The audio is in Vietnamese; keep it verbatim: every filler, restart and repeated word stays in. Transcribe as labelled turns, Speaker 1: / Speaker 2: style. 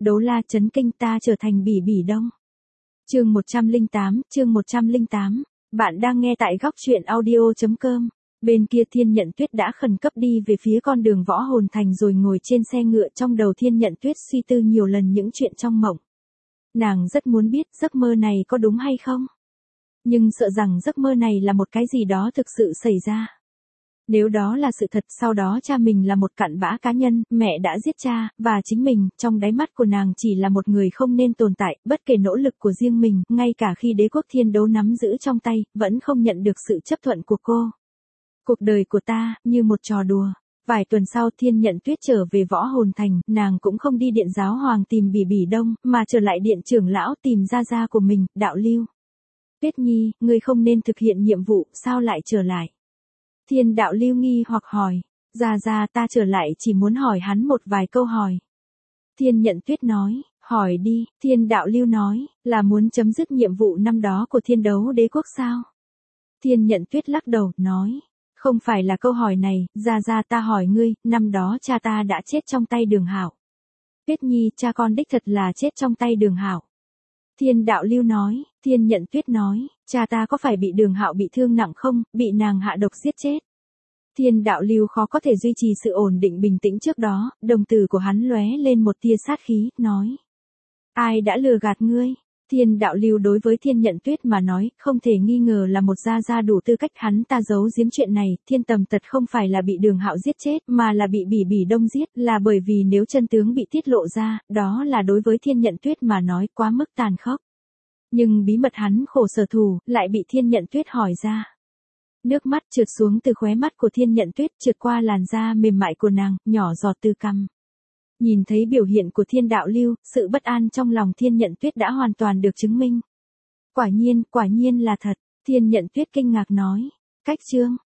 Speaker 1: Đấu la chấn kinh ta trở thành Bỉ Bỉ Đông. Chương một trăm lẻ tám, chương một trăm lẻ tám. Bạn đang nghe tại góc truyện audio chấm com. Bên kia Thiên Nhận Tuyết đã khẩn cấp đi về phía con đường Võ Hồn Thành rồi ngồi trên xe ngựa, trong đầu Thiên Nhận Tuyết suy tư nhiều lần những chuyện trong mộng. Nàng rất muốn biết giấc mơ này có đúng hay không. Nhưng sợ rằng giấc mơ này là một cái gì đó thực sự xảy ra. Nếu đó là sự thật, sau đó cha mình là một cặn bã cá nhân, mẹ đã giết cha, và chính mình, trong đáy mắt của nàng chỉ là một người không nên tồn tại, bất kể nỗ lực của riêng mình, ngay cả khi đế quốc thiên đấu nắm giữ trong tay, vẫn không nhận được sự chấp thuận của cô. Cuộc đời của ta, như một trò đùa. Vài tuần sau Thiên Nhận Tuyết trở về Võ Hồn Thành, nàng cũng không đi điện giáo hoàng tìm Bỉ Bỉ Đông, mà trở lại điện trưởng lão tìm gia gia của mình, Đạo Lưu. Tuyết Nhi, ngươi không nên thực hiện nhiệm vụ, sao lại trở lại? Thiên Đạo Lưu nghi hoặc hỏi. Gia gia, ta trở lại chỉ muốn hỏi hắn một vài câu hỏi. Thiên Nhận Tuyết nói, hỏi đi. Thiên Đạo Lưu nói, là muốn chấm dứt nhiệm vụ năm đó của thiên đấu đế quốc sao? Thiên Nhận Tuyết lắc đầu, nói, không phải là câu hỏi này, gia gia, ta hỏi ngươi, năm đó cha ta đã chết trong tay Đường Hạo. Tuyết Nhi, cha con đích thật là chết trong tay Đường Hạo. Thiên Đạo Lưu nói. Thiên Nhận Tuyết nói, cha ta có phải bị Đường Hạo bị thương nặng không, bị nàng hạ độc giết chết? Thiên Đạo Lưu khó có thể duy trì sự ổn định bình tĩnh trước đó, đồng tử của hắn lóe lên một tia sát khí, nói, ai đã lừa gạt ngươi? Thiên Đạo Lưu đối với Thiên Nhận Tuyết mà nói, không thể nghi ngờ là một gia gia đủ tư cách, hắn ta giấu giếm chuyện này. Thiên Tầm Tật không phải là bị Đường Hạo giết chết, mà là bị Bỉ Bỉ Đông giết, là bởi vì nếu chân tướng bị tiết lộ ra, đó là đối với Thiên Nhận Tuyết mà nói quá mức tàn khốc. Nhưng bí mật hắn khổ sở thù, lại bị Thiên Nhận Tuyết hỏi ra. Nước mắt trượt xuống từ khóe mắt của Thiên Nhận Tuyết, trượt qua làn da mềm mại của nàng, nhỏ giọt từ cằm. Nhìn thấy biểu hiện của Thiên Đạo Lưu, sự bất an trong lòng Thiên Nhận Tuyết đã hoàn toàn được chứng minh. Quả nhiên, quả nhiên là thật. Thiên Nhận Tuyết kinh ngạc nói. Cách chương,